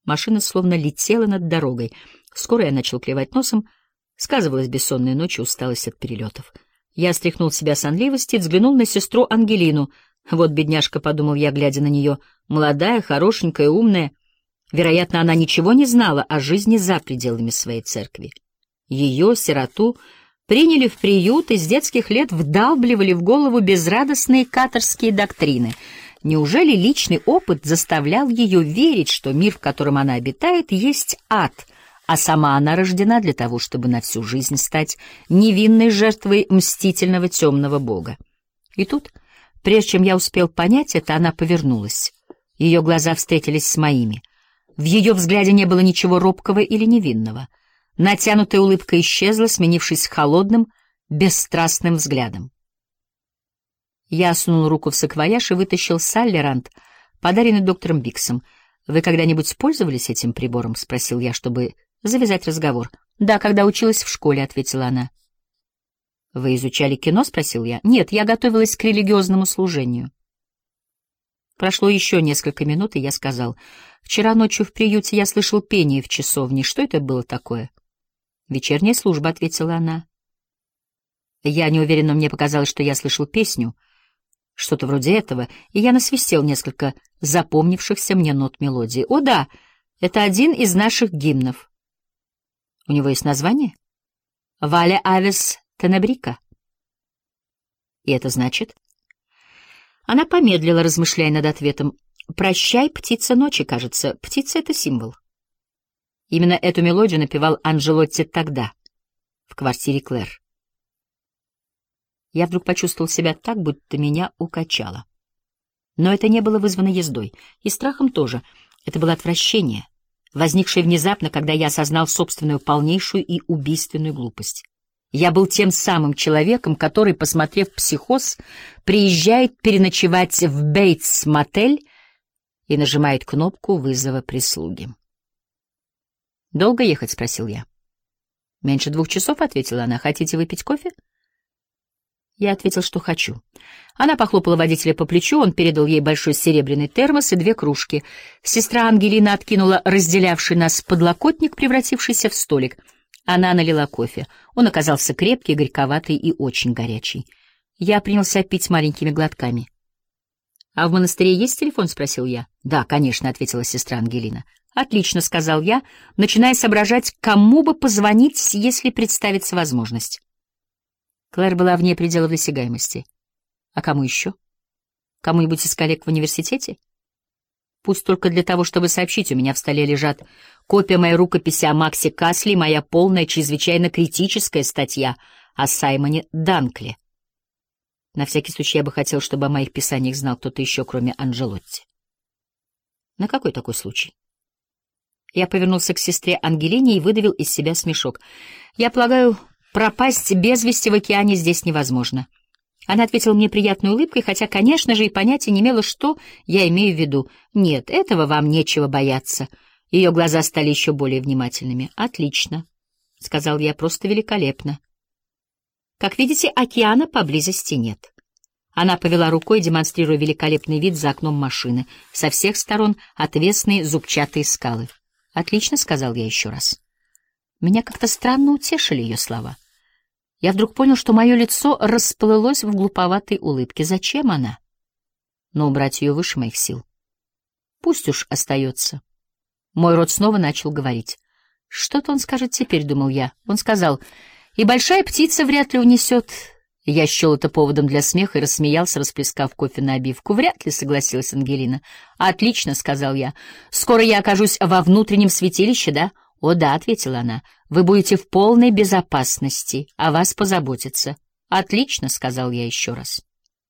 Машина словно летела над дорогой. Скоро я начал клевать носом. Сказывалась бессонная ночь и усталость от перелетов. Я стряхнул с себя сонливость и взглянул на сестру Ангелину. Вот бедняжка, — подумал я, глядя на нее, — молодая, хорошенькая, умная. Вероятно, она ничего не знала о жизни за пределами своей церкви. Ее, сироту, приняли в приют и с детских лет вдалбливали в голову безрадостные каторские доктрины. Неужели личный опыт заставлял ее верить, что мир, в котором она обитает, есть ад, а сама она рождена для того, чтобы на всю жизнь стать невинной жертвой мстительного темного бога? И тут, прежде чем я успел понять это, она повернулась. Ее глаза встретились с моими. В ее взгляде не было ничего робкого или невинного. Натянутая улыбка исчезла, сменившись холодным, бесстрастным взглядом. Я сунул руку в саквояж и вытащил саллерант, подаренный доктором Биксом. «Вы когда-нибудь пользовались этим прибором?» — спросил я, чтобы завязать разговор. «Да, когда училась в школе», — ответила она. «Вы изучали кино?» — спросил я. «Нет, я готовилась к религиозному служению». Прошло еще несколько минут, и я сказал: «Вчера ночью в приюте я слышал пение в часовне. Что это было такое?» «Вечерняя служба», — ответила она. Я не уверен, но мне показалось, что я слышал песню, что-то вроде этого, и я насвистел несколько запомнившихся мне нот мелодии. «О да, это один из наших гимнов». «У него есть название?» «Вале авес тенебрика». «И это значит?» Она помедлила, размышляя над ответом. «Прощай, птица ночи», кажется. Птица — это символ. Именно эту мелодию напевал Анджелотти тогда, в квартире Клэр. Я вдруг почувствовал себя так, будто меня укачало. Но это не было вызвано ездой, и страхом тоже. Это было отвращение, возникшее внезапно, когда я осознал собственную полнейшую и убийственную глупость. Я был тем самым человеком, который, посмотрев «Психоз», приезжает переночевать в Бейтс-мотель и нажимает кнопку вызова прислуги. «Долго ехать?» — спросил я. «Меньше 2 часов», — ответила она. «Хотите выпить кофе?» Я ответил, что хочу. Она похлопала водителя по плечу, он передал ей большой серебряный термос и 2 кружки. Сестра Ангелина откинула разделявший нас подлокотник, превратившийся в столик. Она налила кофе. Он оказался крепкий, горьковатый и очень горячий. Я принялся пить маленькими глотками. «А в монастыре есть телефон?» — спросил я. «Да, конечно», — ответила сестра Ангелина. «Отлично», — сказал я, начиная соображать, кому бы позвонить, если представится возможность. Клэр была вне пределов досягаемости. А кому еще? Кому-нибудь из коллег в университете? Пусть только для того, чтобы сообщить, у меня в столе лежат копия моей рукописи о Максе Касли и моя полная, чрезвычайно критическая статья о Саймоне Данкле. На всякий случай я бы хотел, чтобы о моих писаниях знал кто-то еще, кроме Анджелотти. На какой такой случай? Я повернулся к сестре Ангелине и выдавил из себя смешок. Я полагаю, пропасть без вести в океане здесь невозможно. Она ответила мне приятной улыбкой, хотя, конечно же, и понятия не имела, что я имею в виду. «Нет, этого вам нечего бояться». Ее глаза стали еще более внимательными. «Отлично», — сказал я, — «просто великолепно». Как видите, океана поблизости нет. Она повела рукой, демонстрируя великолепный вид за окном машины. Со всех сторон отвесные зубчатые скалы. «Отлично», — сказал я еще раз. Меня как-то странно утешили ее слова. Я вдруг понял, что мое лицо расплылось в глуповатой улыбке. Зачем она? Но убрать ее выше моих сил. Пусть уж остается. Мой рот снова начал говорить. Что-то он скажет теперь, думал я. Он сказал: «И большая птица вряд ли унесет». Я счел это поводом для смеха и рассмеялся, расплескав кофе на обивку. «Вряд ли», — согласилась Ангелина. «Отлично», — сказал я. «Скоро я окажусь во внутреннем святилище, да?» «О да», — ответила она, — «вы будете в полной безопасности, о вас позаботятся». «Отлично», — сказал я еще раз.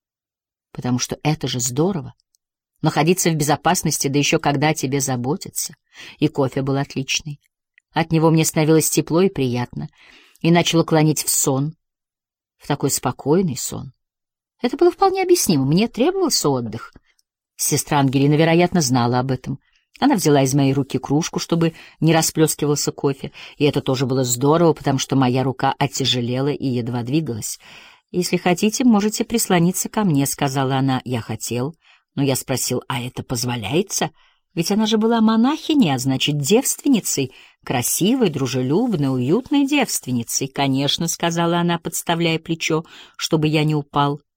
Потому что это же здорово. Находиться в безопасности, да еще когда о тебе заботятся. И кофе был отличный. От него мне становилось тепло и приятно, и начало клонить в сон, в такой спокойный сон. Это было вполне объяснимо, мне требовался отдых. Сестра Ангелина, вероятно, знала об этом. Она взяла из моей руки кружку, чтобы не расплескивался кофе, и это тоже было здорово, потому что моя рука оттяжелела и едва двигалась. «Если хотите, можете прислониться ко мне», — сказала она. Я хотел, но я спросил: «А это позволяется?» Ведь она же была монахиней, а значит, девственницей, красивой, дружелюбной, уютной девственницей. «Конечно», — сказала она, подставляя плечо, чтобы я не упал.